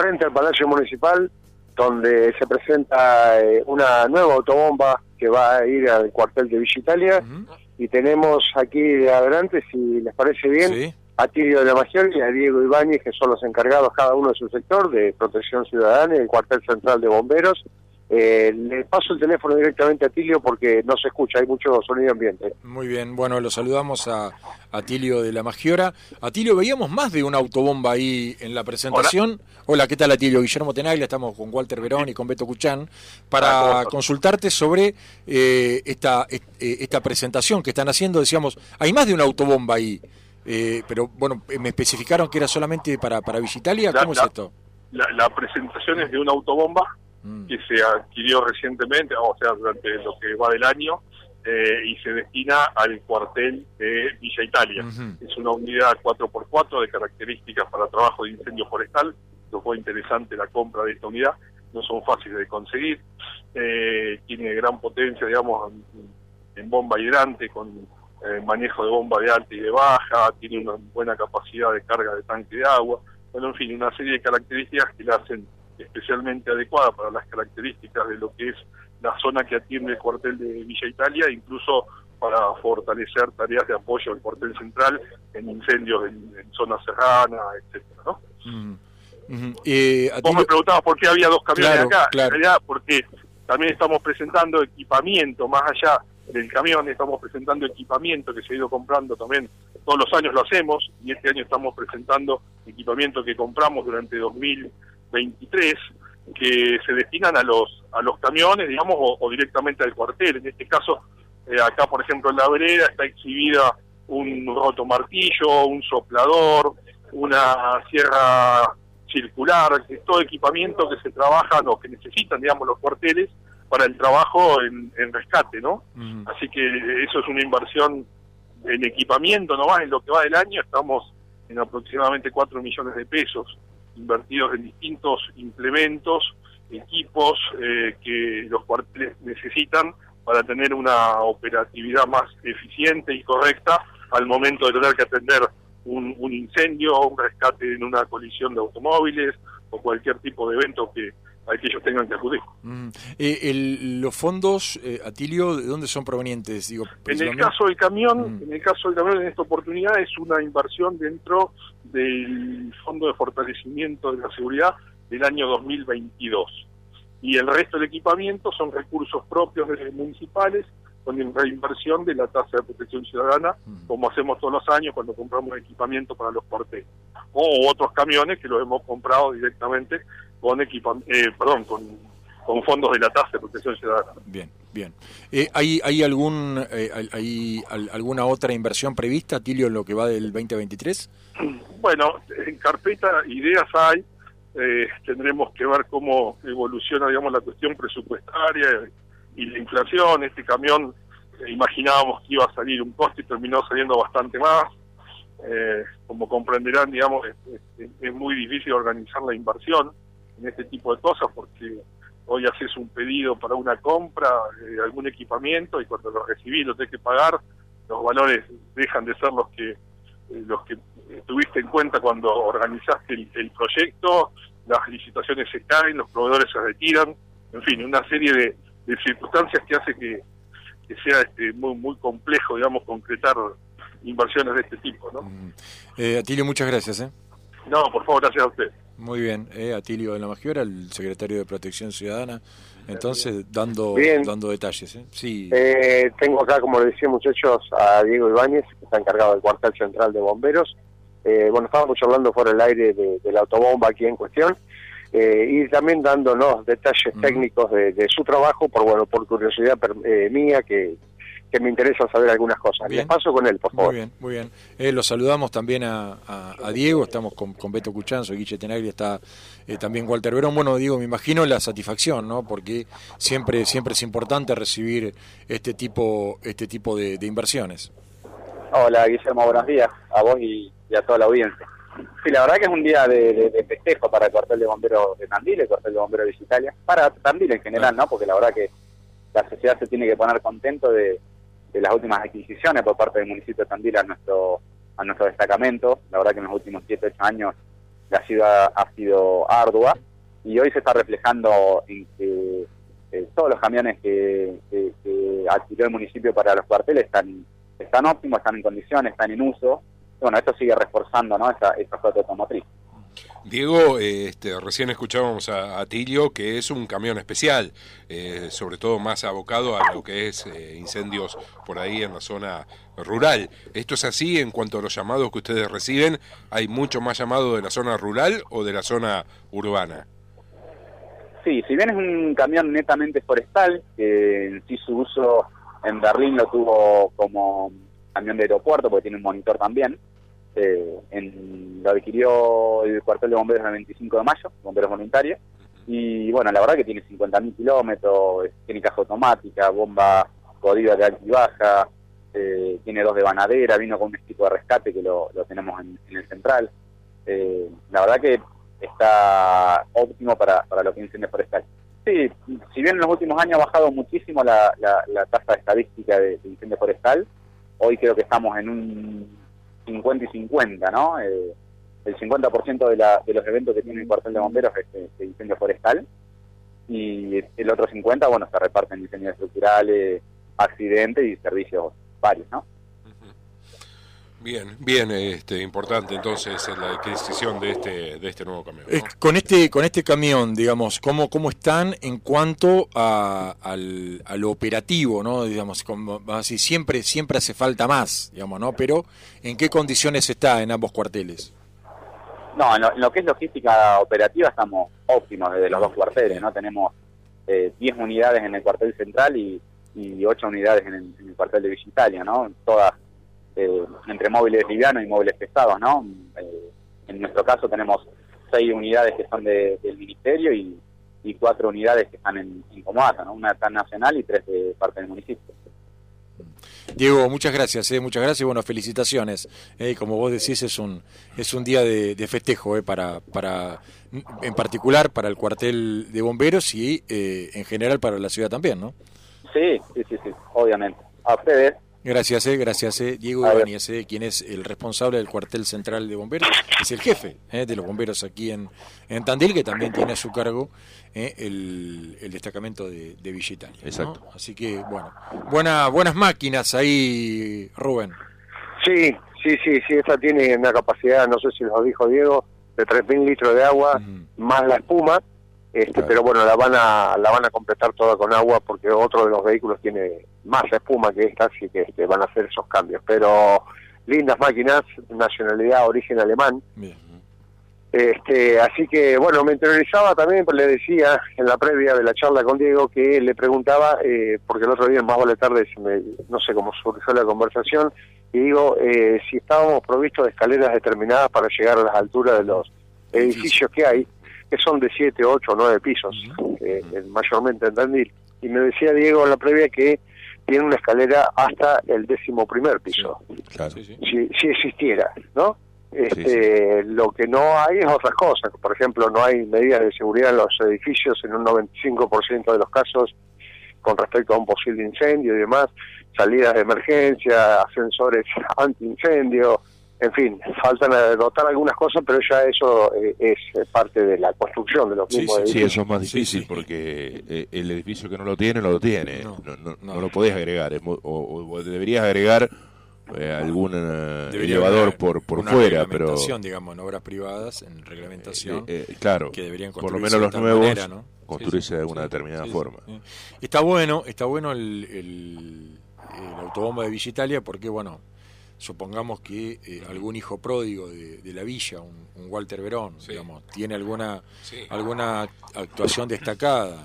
frente al Palacio Municipal, donde se presenta una nueva autobomba que va a ir al cuartel de Villa Italia. Y tenemos aquí adelante, si les parece bien, Sí. a Tilio de la Maggiora y a Diego Ibáñez, que son los encargados cada uno de su sector de protección ciudadana y el cuartel central de bomberos. Le paso el teléfono directamente a Tilio porque no se escucha, hay mucho sonido ambiente. Muy bien, bueno, lo saludamos a Atilio de la Maggiora. Atilio, veíamos más de una autobomba ahí en la presentación. Hola, ¿qué tal, Atilio? Guillermo Tenaglia, estamos con Walter Verón y con Beto Cuchán para consultarte sobre esta presentación que están haciendo. Decíamos, hay más de una autobomba ahí, pero bueno, me especificaron que era solamente para Villa Italia. ¿Cómo es esto? La presentación es de una autobomba que se adquirió recientemente, o sea, durante lo que va del año, y se destina al cuartel de Villa Italia. Es una unidad 4x4 de características para trabajo de incendio forestal. Nos fue interesante la compra de esta unidad, no son fáciles de conseguir. Tiene gran potencia, digamos, en bomba hidrante, con manejo de bomba de alta y de baja, tiene una buena capacidad de carga de tanque de agua. Bueno, en fin, una serie de características que la hacen especialmente adecuada para las características de lo que es la zona que atiende el cuartel de Villa Italia, incluso para fortalecer tareas de apoyo al cuartel central en incendios en zonas serranas, etcétera, ¿no? Vos me preguntabas por qué había dos camiones acá. En realidad, porque también estamos presentando equipamiento, más allá del camión, estamos presentando equipamiento que se ha ido comprando también, todos los años lo hacemos, y este año estamos presentando equipamiento que compramos durante 2023, que se destinan a los camiones, digamos, o directamente al cuartel. En este caso, acá por ejemplo en la vereda está exhibida un rotomartillo, un soplador, una sierra circular, que es todo equipamiento que se trabajan o que necesitan, digamos, los cuarteles para el trabajo en rescate, ¿no? Así que eso es una inversión en equipamiento nomás. En lo que va del año estamos en aproximadamente 4 millones de pesos invertidos en distintos implementos, equipos que los cuarteles necesitan para tener una operatividad más eficiente y correcta al momento de tener que atender un incendio, un rescate en una colisión de automóviles o cualquier tipo de evento al que ellos tengan que acudir. Los fondos, Atilio, ¿de dónde son provenientes? Digo, en el caso del camión, en esta oportunidad es una inversión dentro del Fondo de Fortalecimiento de la Seguridad del año 2022. Y el resto del equipamiento son recursos propios municipales con reinversión de la tasa de protección ciudadana, como hacemos todos los años cuando compramos equipamiento para los cuarteles. O otros camiones que los hemos comprado directamente con con fondos de la tasa de protección ciudadana. Bien. ¿Hay alguna otra inversión prevista, Tilio, en lo que va del 2023? Bueno, en carpeta ideas hay. Tendremos que ver cómo evoluciona, digamos, la cuestión presupuestaria y la inflación. Este camión imaginábamos que iba a salir un costo y terminó saliendo bastante más. Como comprenderán, digamos, es muy difícil organizar la inversión en este tipo de cosas, porque hoy haces un pedido para una compra de algún equipamiento y cuando lo recibís lo tenés que pagar, los valores dejan de ser los que tuviste en cuenta cuando organizaste el proyecto, las licitaciones se caen, los proveedores se retiran, en fin, una serie de circunstancias que hace que sea muy, muy complejo, digamos, concretar inversiones de este tipo, ¿no? Atilio, muchas gracias. No, por favor, gracias a usted. Muy bien, Atilio de la Maggiora, el secretario de Protección Ciudadana, entonces dando detalles. Sí. Tengo acá, como les decía, muchachos, a Diego Ibáñez, que está encargado del cuartel central de bomberos. Bueno, estábamos hablando fuera del aire de la autobomba aquí en cuestión, y también dándonos detalles técnicos de su trabajo, por curiosidad mía, que me interesa saber algunas cosas. Les paso con él, por favor. Muy bien. Lo saludamos también a Diego, estamos con Beto Cuchán, soy Guille Tenaglia, está también Walter Verón. Bueno, Diego, me imagino la satisfacción, ¿no? Porque siempre es importante recibir este tipo de inversiones. Hola, Guillermo, buenos días a vos y a toda la audiencia. Sí, la verdad que es un día de festejo para el cuartel de bomberos de Tandil, el cuartel de bomberos de Villa Italia, para Tandil en general, ¿no? Porque la verdad que la sociedad se tiene que poner contento de las últimas adquisiciones por parte del municipio de Tandil a nuestro destacamento. La verdad que en los últimos 7-8 años la ciudad ha sido ardua, y hoy se está reflejando en que todos los camiones que adquirió el municipio para los cuarteles están óptimos, están en condiciones, están en uso. Bueno, esto sigue reforzando, ¿no?, esa flota automotriz. Diego, recién escuchábamos a Atilio, que es un camión especial, sobre todo más abocado a lo que es incendios por ahí en la zona rural. ¿Esto es así en cuanto a los llamados que ustedes reciben? ¿Hay mucho más llamado de la zona rural o de la zona urbana? Sí, si bien es un camión netamente forestal, que en sí su uso en Berlín lo tuvo como camión de aeropuerto, porque tiene un monitor también, lo adquirió el cuartel de bomberos el 25 de mayo, bomberos voluntarios, y bueno, la verdad que tiene 50.000 kilómetros, tiene caja automática, bomba podrida de alta y baja, tiene 2 de banadera, vino con un equipo de rescate que lo tenemos en el central. La verdad que está óptimo para lo que es incendio forestal. Sí, si bien en los últimos años ha bajado muchísimo la tasa estadística de incendio forestal, hoy creo que estamos en un 50 y 50, ¿no? El 50% de los eventos que tiene el cuartel de bomberos es de incendio forestal, y el otro 50, bueno, se reparten incendios estructurales, accidentes y servicios varios, ¿no? Bien, importante entonces la adquisición de este nuevo camión, ¿no? Con este camión, digamos, ¿cómo están en cuanto a lo operativo, ¿no? Digamos, como así, siempre hace falta más, digamos, ¿no? Pero ¿en qué condiciones está en ambos cuarteles? No, en lo que es logística operativa estamos óptimos desde los dos cuarteles, ¿no? Tenemos 10 unidades en el cuartel central y 8 unidades en el cuartel de Villa Italia, ¿no? Todas entre móviles livianos y móviles pesados, ¿no? En nuestro caso tenemos 6 unidades que son del Ministerio y 4 unidades que están en Comodata, ¿no? Una tan nacional y 3 de parte del municipio. Diego, muchas gracias, y bueno, felicitaciones. Como vos decís, es un día de festejo, para en particular para el cuartel de bomberos y en general para la ciudad también, ¿no? Sí, obviamente. A ustedes. Gracias, Diego Ibáñez, quien es el responsable del cuartel central de bomberos, es el jefe de los bomberos aquí en Tandil, que también tiene a su cargo el destacamento de Villa Italia, ¿no? Exacto. Así que, bueno, buenas máquinas ahí, Rubén. Sí, esta tiene una capacidad, no sé si lo dijo Diego, de 3.000 litros de agua, más la espuma. Claro. Pero bueno, la van a completar toda con agua, porque otro de los vehículos tiene más espuma que esta, así que van a hacer esos cambios. Pero lindas máquinas, nacionalidad, origen alemán. Bien. Así que bueno, me interiorizaba también, pues le decía en la previa de la charla con Diego que le preguntaba, porque el otro día en Más Vale Tarde, no sé cómo surgió la conversación, y digo, si estábamos provistos de escaleras determinadas para llegar a las alturas de los edificios que hay, que son de 7, 8, 9 pisos, mayormente en Tandil. Y me decía Diego en la previa que tiene una escalera hasta el 11º piso, Claro. si existiera, ¿no? Sí. Lo que no hay es otras cosas. Por ejemplo, no hay medidas de seguridad en los edificios en un 95% de los casos con respecto a un posible incendio y demás, salidas de emergencia, ascensores antiincendio. En fin, faltan dotar algunas cosas, pero ya eso es parte de la construcción de los mismos edificios. Sí, eso es más difícil porque el edificio que no lo tiene. No lo podés agregar, o deberías agregar algún elevador por fuera, pero digamos, en obras privadas, en reglamentación, claro, que deberían por lo menos los nuevos manera, ¿no? construirse de alguna determinada forma. Está bueno el autobomba de Villa Italia, porque bueno, supongamos que algún hijo pródigo de la villa, un Walter Verón, digamos, tiene alguna actuación destacada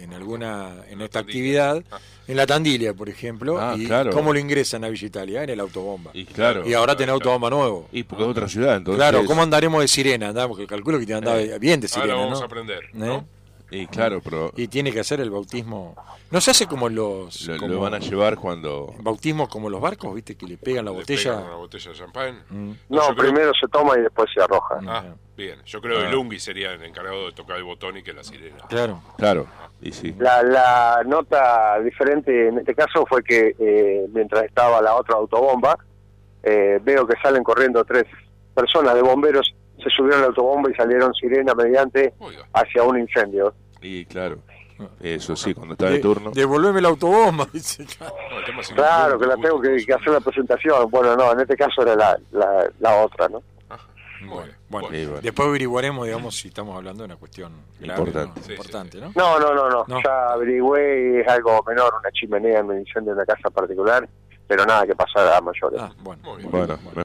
en esta actividad, en la Tandilia, por ejemplo, claro. ¿Cómo lo ingresan a Villa Italia? En el autobomba. Y ahora tiene autobomba nuevo. Y porque es otra ciudad, entonces. Claro, ¿cómo andaremos de sirena? Porque calculo que te andaba bien de sirena, ahora vamos ¿no? a aprender, ¿no? Y claro, pero Y tiene que hacer el bautismo. No se hace como lo van a llevar cuando bautismo como los barcos, ¿viste? Que le pegan la botella. Pegan una botella de champán. No, primero se toma y después se arroja. Bien. Yo creo que Lungui sería el encargado de tocar el botón y que la sirena. Claro. y sí. La nota diferente en este caso fue que mientras estaba la otra autobomba, veo que salen corriendo 3 personas de bomberos se subieron al autobomba y salieron sirena mediante hacia un incendio. Y claro, eso sí, cuando está de turno. Devolveme la autobomba, dice. Claro, que la tengo que hacer la presentación. Bueno, no, en este caso era la otra, ¿no? Bueno, después averiguaremos, digamos, si estamos hablando de una cuestión grave, importante, ¿no? Importante, ¿no? No. Ya averigüé, es algo menor, una chimenea en el incendio de una casa particular, pero nada que pasara a mayores. Bueno.